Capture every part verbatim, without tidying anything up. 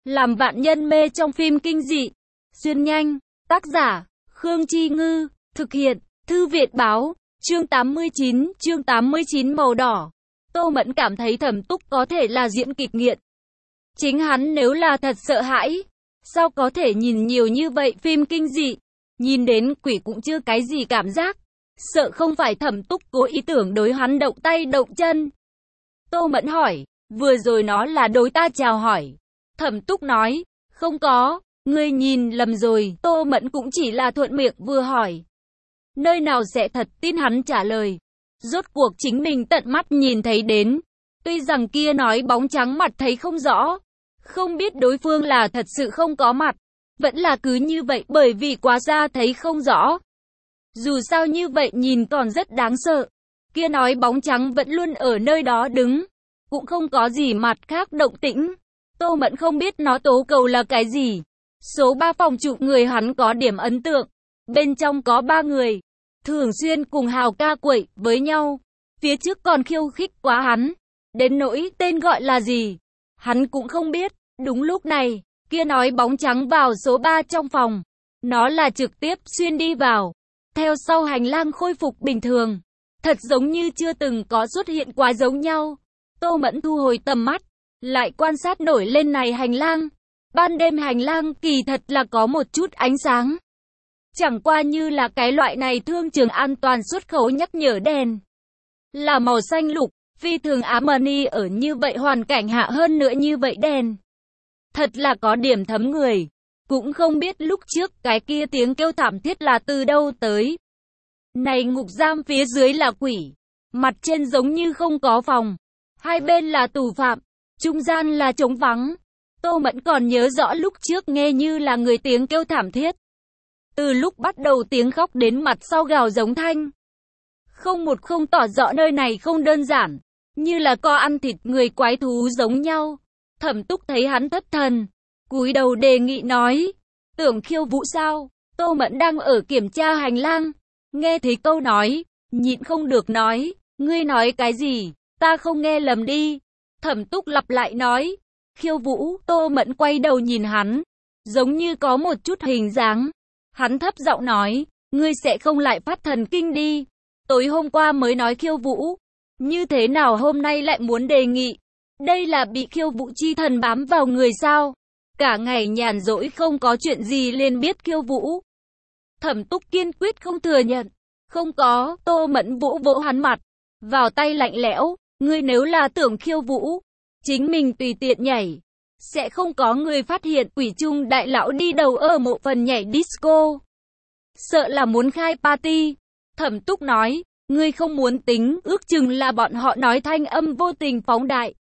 Làm vạn nhân mê trong phim kinh dị. Xuyên nhanh. Tác giả, Khương Chi Ngư. Thực hiện, Thư viện Báo. Chương tám mươi chín, chương tám mươi chín màu đỏ. Tô Mẫn cảm thấy Thẩm Túc có thể là diễn kịch nghiện. Chính hắn nếu là thật sợ hãi, sao có thể nhìn nhiều như vậy phim kinh dị, nhìn đến quỷ cũng chưa cái gì cảm giác. Sợ không phải Thẩm Túc cố ý tưởng đối hắn động tay động chân. Tô Mẫn hỏi, vừa rồi nó là đối ta chào hỏi. Thẩm Túc nói, không có, ngươi nhìn lầm rồi. Tô Mẫn cũng chỉ là thuận miệng vừa hỏi. Nơi nào sẽ thật tin hắn trả lời. Rốt cuộc chính mình tận mắt nhìn thấy đến. Tuy rằng kia nói bóng trắng mặt thấy không rõ, không biết đối phương là thật sự không có mặt, vẫn là cứ như vậy bởi vì quá xa thấy không rõ. Dù sao như vậy nhìn còn rất đáng sợ. Kia nói bóng trắng vẫn luôn ở nơi đó đứng, cũng không có gì mặt khác động tĩnh. Tô Mẫn không biết nó tố cầu là cái gì. Số ba phòng chụp người hắn có điểm ấn tượng. Bên trong có ba người, thường xuyên cùng Hào ca quậy với nhau. Phía trước còn khiêu khích quá hắn. Đến nỗi tên gọi là gì, hắn cũng không biết. Đúng lúc này, kia nói bóng trắng vào số ba trong phòng. Nó là trực tiếp xuyên đi vào. Theo sau hành lang khôi phục bình thường. Thật giống như chưa từng có xuất hiện quá giống nhau. Tô Mẫn thu hồi tầm mắt, lại quan sát nổi lên này hành lang. Ban đêm hành lang kỳ thật là có một chút ánh sáng. Chẳng qua như là cái loại này thương trường an toàn xuất khẩu nhắc nhở đèn. Là màu xanh lục, phi thường ám ni ở như vậy hoàn cảnh hạ hơn nữa như vậy đèn. Thật là có điểm thấm người. Cũng không biết lúc trước cái kia tiếng kêu thảm thiết là từ đâu tới. Này ngục giam phía dưới là quỷ. Mặt trên giống như không có phòng. Hai bên là tù phạm. Trung gian là trống vắng. Tô Mẫn còn nhớ rõ lúc trước nghe như là người tiếng kêu thảm thiết. Từ lúc bắt đầu tiếng khóc đến mặt sau gào giống thanh. Không một không tỏ rõ nơi này không đơn giản. Như là co ăn thịt người quái thú giống nhau. Thẩm Túc thấy hắn thất thần, cúi đầu đề nghị nói. Tưởng khiêu vũ sao? Tô Mẫn đang ở kiểm tra hành lang. Nghe thấy câu nói, nhịn không được nói. Ngươi nói cái gì? Ta không nghe lầm đi. Thẩm Túc lặp lại nói. Khiêu vũ. Tô Mẫn quay đầu nhìn hắn, giống như có một chút hình dáng. Hắn thấp giọng nói. Ngươi sẽ không lại phát thần kinh đi. Tối hôm qua mới nói khiêu vũ, như thế nào hôm nay lại muốn đề nghị? Đây là bị khiêu vũ chi thần bám vào người sao? Cả ngày nhàn rỗi không có chuyện gì liền biết khiêu vũ. Thẩm Túc kiên quyết không thừa nhận. Không có. Tô Mẫn vỗ vỗ hắn mặt, vào tay lạnh lẽo. Ngươi nếu là tưởng khiêu vũ, chính mình tùy tiện nhảy, sẽ không có người phát hiện. Quỷ Trung đại lão đi đầu ở mộ phần nhảy disco, sợ là muốn khai party. Thẩm Túc nói. Ngươi không muốn tính, ước chừng là bọn họ nói thanh âm vô tình phóng đại.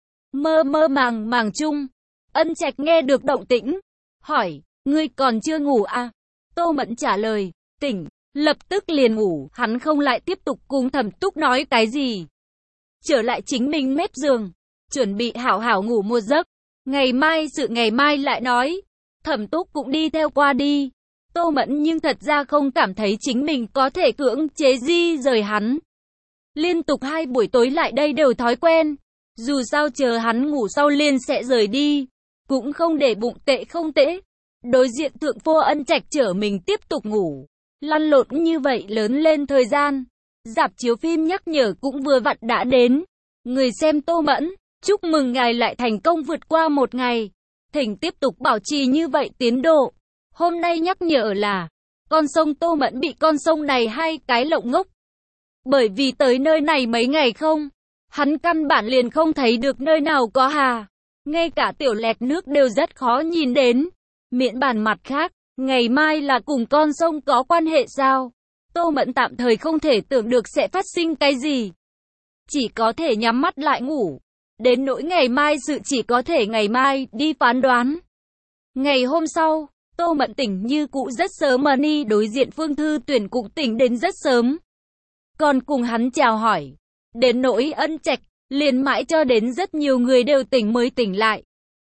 Mơ mơ màng màng chung, Ân Trạch nghe được động tĩnh, hỏi, ngươi còn chưa ngủ à? Tô Mẫn trả lời, tỉnh, lập tức liền ngủ. Hắn không lại tiếp tục cùng Thẩm Túc nói cái gì. Trở lại chính mình mép giường, chuẩn bị hảo hảo ngủ một giấc. Ngày mai sự ngày mai lại nói. Thẩm Túc cũng đi theo qua đi. Tô Mẫn nhưng thật ra không cảm thấy chính mình có thể cưỡng chế di rời hắn. Liên tục hai buổi tối lại đây đều thói quen. Dù sao chờ hắn ngủ sau liền sẽ rời đi. Cũng không để bụng tệ không tệ. Đối diện thượng phô Ân Trạch chở mình tiếp tục ngủ. Lăn lộn như vậy lớn lên thời gian. Rạp chiếu phim nhắc nhở cũng vừa vặn đã đến. Người xem Tô Mẫn, chúc mừng ngài lại thành công vượt qua một ngày. Thỉnh tiếp tục bảo trì như vậy tiến độ. Hôm nay nhắc nhở là, con sông Tô Mẫn bị con sông này hai cái lộng ngốc. Bởi vì tới nơi này mấy ngày không, hắn căn bản liền không thấy được nơi nào có hà. Ngay cả tiểu lẹt nước đều rất khó nhìn đến. Miễn bàn mặt khác, ngày mai là cùng con sông có quan hệ sao? Tô Mẫn tạm thời không thể tưởng được sẽ phát sinh cái gì. Chỉ có thể nhắm mắt lại ngủ. Đến nỗi ngày mai sự chỉ có thể ngày mai đi phán đoán. Ngày hôm sau, Tô Mẫn tỉnh như cũ rất sớm mà ni đối diện Phương Thư Tuyển cũng tỉnh đến rất sớm. Còn cùng hắn chào hỏi. Đến nỗi Ân Trạch, liền mãi cho đến rất nhiều người đều tỉnh mới tỉnh lại.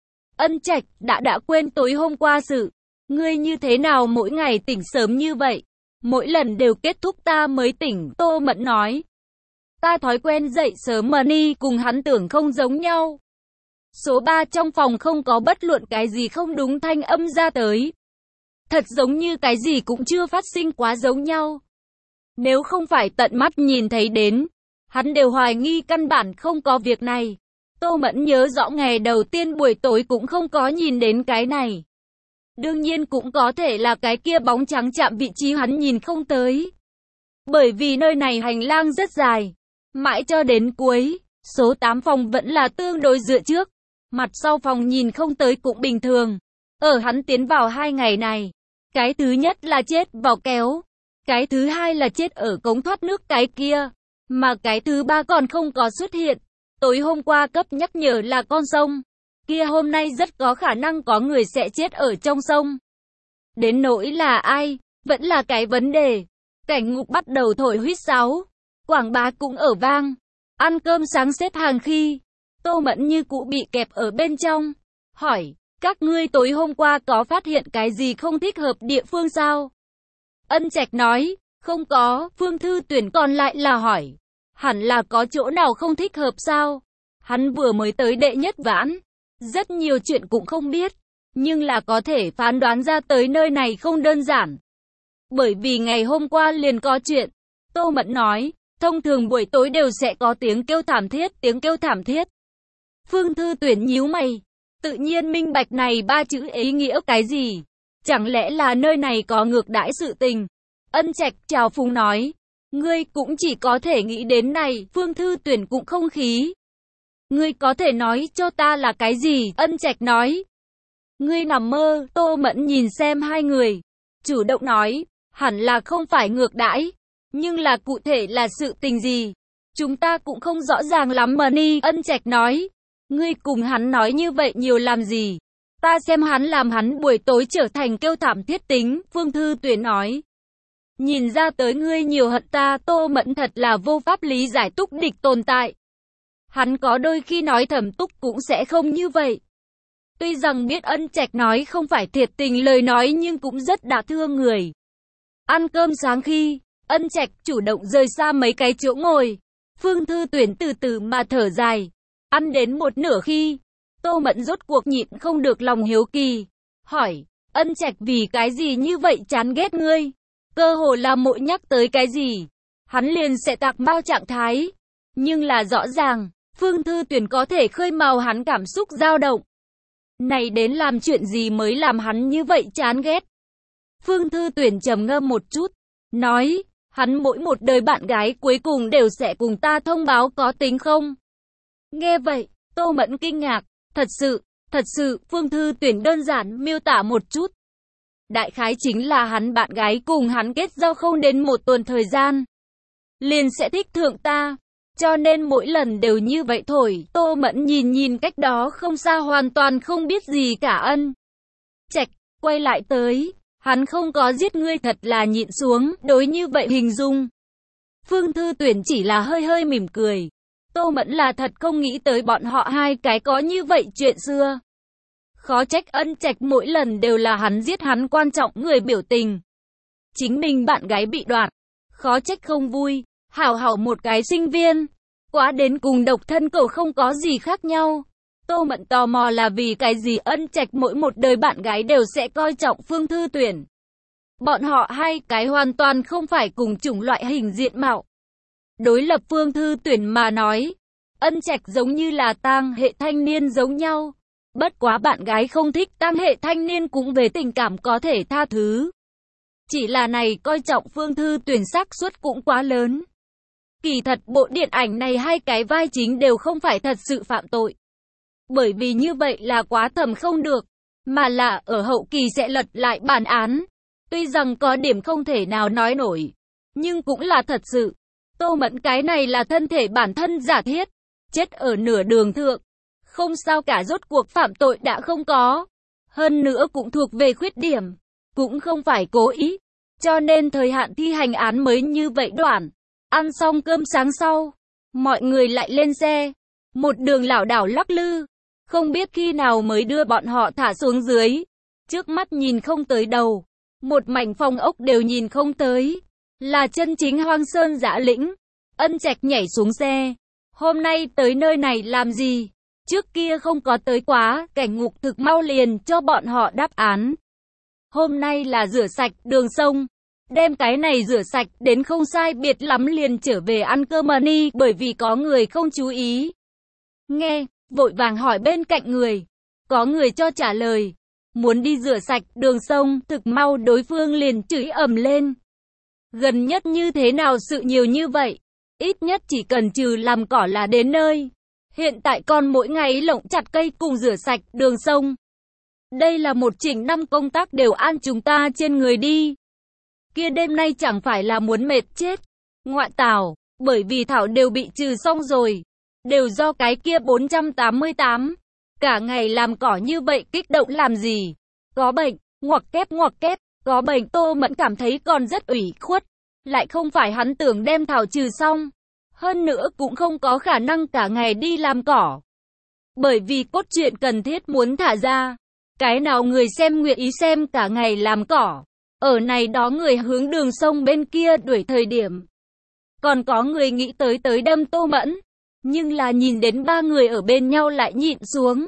Ân Trạch, đã đã quên tối hôm qua sự. Ngươi như thế nào mỗi ngày tỉnh sớm như vậy? Mỗi lần đều kết thúc ta mới tỉnh. Tô Mẫn nói. Ta thói quen dậy sớm mà ni cùng hắn tưởng không giống nhau. Số ba trong phòng không có bất luận cái gì không đúng thanh âm ra tới. Thật giống như cái gì cũng chưa phát sinh, quá giống nhau. Nếu không phải tận mắt nhìn thấy đến, hắn đều hoài nghi căn bản không có việc này. Tô Mẫn nhớ rõ ngày đầu tiên buổi tối cũng không có nhìn đến cái này. Đương nhiên cũng có thể là cái kia bóng trắng chạm vị trí hắn nhìn không tới. Bởi vì nơi này hành lang rất dài. Mãi cho đến cuối, số tám phòng vẫn là tương đối dựa trước. Mặt sau phòng nhìn không tới cũng bình thường. Ở hắn tiến vào hai ngày này, cái thứ nhất là chết vào kéo. Cái thứ hai là chết ở cống thoát nước cái kia. Mà cái thứ ba còn không có xuất hiện. Tối hôm qua cấp nhắc nhở là con sông. Kia hôm nay rất có khả năng có người sẽ chết ở trong sông. Đến nỗi là ai, vẫn là cái vấn đề. Cảnh ngục bắt đầu thổi huýt sáo. Quảng bá cũng ở vang. Ăn cơm sáng xếp hàng khi, Tô Mẫn như cũ bị kẹp ở bên trong. Hỏi, các ngươi tối hôm qua có phát hiện cái gì không thích hợp địa phương sao? Ân Trạch nói, không có. Phương Thư Tuyển còn lại là hỏi, hẳn là có chỗ nào không thích hợp sao? Hắn vừa mới tới đệ nhất vãn, rất nhiều chuyện cũng không biết, nhưng là có thể phán đoán ra tới nơi này không đơn giản. Bởi vì ngày hôm qua liền có chuyện. Tô Mẫn nói, thông thường buổi tối đều sẽ có tiếng kêu thảm thiết, tiếng kêu thảm thiết. Phương Thư Tuyển nhíu mày, tự nhiên minh bạch này ba chữ ý nghĩa cái gì? Chẳng lẽ là nơi này có ngược đãi sự tình? Ân Trạch chào phúng nói, ngươi cũng chỉ có thể nghĩ đến này. Phương Thư Tuyển cũng không khí. Ngươi có thể nói cho ta là cái gì? Ân Trạch nói, ngươi nằm mơ. Tô Mẫn nhìn xem hai người, chủ động nói, hẳn là không phải ngược đãi, nhưng là cụ thể là sự tình gì, chúng ta cũng không rõ ràng lắm mà ni. Ân Trạch nói, ngươi cùng hắn nói như vậy nhiều làm gì? Ta xem hắn làm hắn buổi tối trở thành kêu thảm thiết tính. Phương Thư Tuyển nói, nhìn ra tới ngươi nhiều hận ta. Tô Mẫn thật là vô pháp lý giải Túc Địch tồn tại. Hắn có đôi khi nói thầm Túc cũng sẽ không như vậy. Tuy rằng biết Ân Trạch nói không phải thiệt tình lời nói nhưng cũng rất đả thương người. Ăn cơm sáng khi, Ân Trạch chủ động rời xa mấy cái chỗ ngồi. Phương Thư Tuyển từ từ mà thở dài. Ăn đến một nửa khi, Tô Mẫn rốt cuộc nhịn không được lòng hiếu kỳ. Hỏi, Ân Trạch vì cái gì như vậy chán ghét ngươi? Cơ hồ là mỗi nhắc tới cái gì, hắn liền sẽ tạc bao trạng thái. Nhưng là rõ ràng, Phương Thư Tuyển có thể khơi mào hắn cảm xúc dao động. Này đến làm chuyện gì mới làm hắn như vậy chán ghét? Phương Thư Tuyển trầm ngâm một chút, nói, hắn mỗi một đời bạn gái cuối cùng đều sẽ cùng ta thông báo có tính không? Nghe vậy, Tô Mẫn kinh ngạc, thật sự, thật sự. Phương Thư Tuyển đơn giản miêu tả một chút. Đại khái chính là hắn bạn gái cùng hắn kết giao không đến một tuần thời gian, liền sẽ thích thượng ta. Cho nên mỗi lần đều như vậy thôi. Tô Mẫn nhìn nhìn cách đó không xa hoàn toàn không biết gì cả Ân Trạch, quay lại tới. Hắn không có giết ngươi thật là nhịn xuống, đối như vậy hình dung. Phương Thư Tuyển chỉ là hơi hơi mỉm cười. Tô Mẫn là thật không nghĩ tới bọn họ hai cái có như vậy chuyện xưa. Khó trách Ân Trạch mỗi lần đều là hắn giết hắn quan trọng người biểu tình. Chính mình bạn gái bị đoạt, khó trách không vui. Hảo hảo một cái sinh viên, quá đến cùng độc thân cậu không có gì khác nhau. Tô Mẫn tò mò là vì cái gì Ân Trạch mỗi một đời bạn gái đều sẽ coi trọng Phương Thư Tuyển. Bọn họ hai cái hoàn toàn không phải cùng chủng loại hình diện mạo. Đối lập Phương Thư Tuyển mà nói, Ân Trạch giống như là tang hệ thanh niên giống nhau. Bất quá bạn gái không thích tang hệ thanh niên cũng về tình cảm có thể tha thứ. Chỉ là này coi trọng Phương Thư Tuyển xác suất cũng quá lớn. Kỳ thật bộ điện ảnh này hai cái vai chính đều không phải thật sự phạm tội. Bởi vì như vậy là quá thầm không được, mà là ở hậu kỳ sẽ lật lại bản án. Tuy rằng có điểm không thể nào nói nổi, nhưng cũng là thật sự. Tô Mẫn cái này là thân thể bản thân giả thiết, chết ở nửa đường thượng. Không sao cả, rốt cuộc phạm tội đã không có. Hơn nữa cũng thuộc về khuyết điểm, cũng không phải cố ý. Cho nên thời hạn thi hành án mới như vậy đoạn. Ăn xong cơm sáng sau, mọi người lại lên xe. Một đường lảo đảo lắc lư, không biết khi nào mới đưa bọn họ thả xuống dưới. Trước mắt nhìn không tới đầu, một mảnh phong ốc đều nhìn không tới. Là chân chính hoang sơn dã lĩnh. Ân Trạch nhảy xuống xe. Hôm nay tới nơi này làm gì? Trước kia không có tới quá, cảnh ngục thực mau liền cho bọn họ đáp án. Hôm nay là rửa sạch đường sông. Đem cái này rửa sạch đến không sai biệt lắm liền trở về ăn cơm money, bởi vì có người không chú ý. Nghe, vội vàng hỏi bên cạnh người. Có người cho trả lời. Muốn đi rửa sạch đường sông, thực mau đối phương liền chửi ầm lên. Gần nhất như thế nào sự nhiều như vậy? Ít nhất chỉ cần trừ làm cỏ là đến nơi. Hiện tại còn mỗi ngày lộng chặt cây cùng rửa sạch đường sông. Đây là một chỉnh năm công tác đều an chúng ta trên người đi. Kia đêm nay chẳng phải là muốn mệt chết. Ngoại tảo, bởi vì thảo đều bị trừ xong rồi. Đều do cái kia bốn trăm tám mươi tám. Cả ngày làm cỏ như vậy kích động làm gì? Có bệnh, ngoặc kép ngoặc kép, có bệnh. Tô Mẫn cảm thấy còn rất ủy khuất. Lại không phải hắn tưởng đem thảo trừ xong. Hơn nữa cũng không có khả năng cả ngày đi làm cỏ. Bởi vì cốt truyện cần thiết muốn thả ra. Cái nào người xem nguyện ý xem cả ngày làm cỏ. Ở này đó người hướng đường sông bên kia đuổi thời điểm. Còn có người nghĩ tới tới đâm Tô Mẫn. Nhưng là nhìn đến ba người ở bên nhau lại nhịn xuống.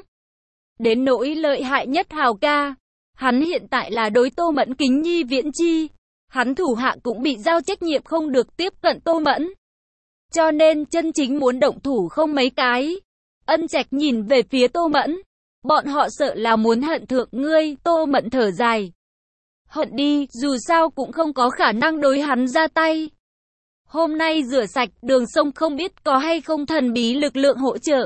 Đến nỗi lợi hại nhất Hào ca. Hắn hiện tại là đối Tô Mẫn kính nhi viễn chi. Hắn thủ hạ cũng bị giao trách nhiệm không được tiếp cận Tô Mẫn. Cho nên chân chính muốn động thủ không mấy cái. Ân Trạch nhìn về phía Tô Mẫn. Bọn họ sợ là muốn hận thượng ngươi. Tô Mẫn thở dài. Hận đi, dù sao cũng không có khả năng đối hắn ra tay. Hôm nay rửa sạch đường sông không biết có hay không thần bí lực lượng hỗ trợ.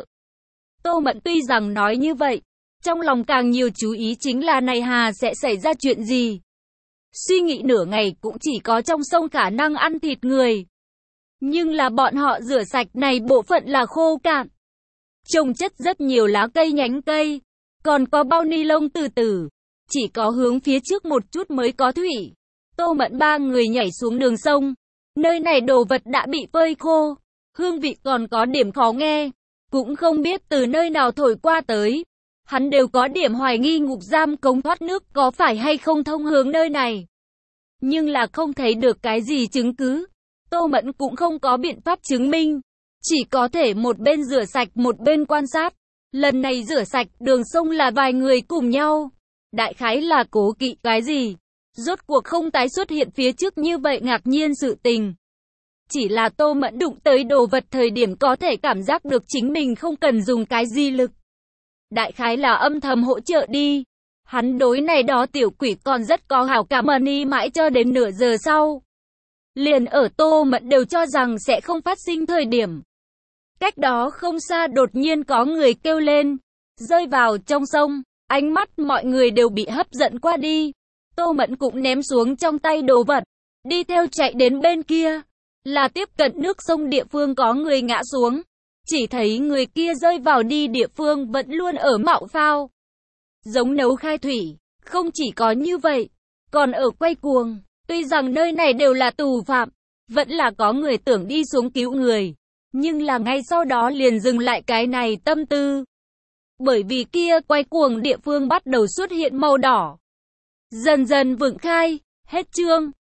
Tô Mẫn tuy rằng nói như vậy, trong lòng càng nhiều chú ý chính là này hà sẽ xảy ra chuyện gì. Suy nghĩ nửa ngày cũng chỉ có trong sông khả năng ăn thịt người. Nhưng là bọn họ rửa sạch này bộ phận là khô cạn. Trồng chất rất nhiều lá cây nhánh cây. Còn có bao ni lông từ từ. Chỉ có hướng phía trước một chút mới có thủy. Tô Mẫn ba người nhảy xuống đường sông. Nơi này đồ vật đã bị phơi khô. Hương vị còn có điểm khó nghe. Cũng không biết từ nơi nào thổi qua tới. Hắn đều có điểm hoài nghi ngục giam cống thoát nước có phải hay không thông hướng nơi này. Nhưng là không thấy được cái gì chứng cứ. Tô Mẫn cũng không có biện pháp chứng minh. Chỉ có thể một bên rửa sạch một bên quan sát. Lần này rửa sạch đường sông là vài người cùng nhau. Đại khái là cố kỵ cái gì. Rốt cuộc không tái xuất hiện phía trước như vậy ngạc nhiên sự tình. Chỉ là Tô Mẫn đụng tới đồ vật thời điểm có thể cảm giác được chính mình không cần dùng cái gì lực. Đại khái là âm thầm hỗ trợ đi. Hắn đối này đó tiểu quỷ còn rất có hảo cảm money mãi cho đến nửa giờ sau. Liền ở Tô Mẫn đều cho rằng sẽ không phát sinh thời điểm. Cách đó không xa đột nhiên có người kêu lên. Rơi vào trong sông. Ánh mắt mọi người đều bị hấp dẫn qua đi. Tô Mẫn cũng ném xuống trong tay đồ vật. Đi theo chạy đến bên kia. Là tiếp cận nước sông địa phương có người ngã xuống. Chỉ thấy người kia rơi vào đi địa phương vẫn luôn ở mạo phao. Giống nấu khai thủy. Không chỉ có như vậy. Còn ở quay cuồng. Tuy rằng nơi này đều là tù phạm. Vẫn là có người tưởng đi xuống cứu người. Nhưng là ngay sau đó liền dừng lại cái này tâm tư. Bởi vì kia quay cuồng địa phương bắt đầu xuất hiện màu đỏ. Dần dần vượng khai. Hết chương.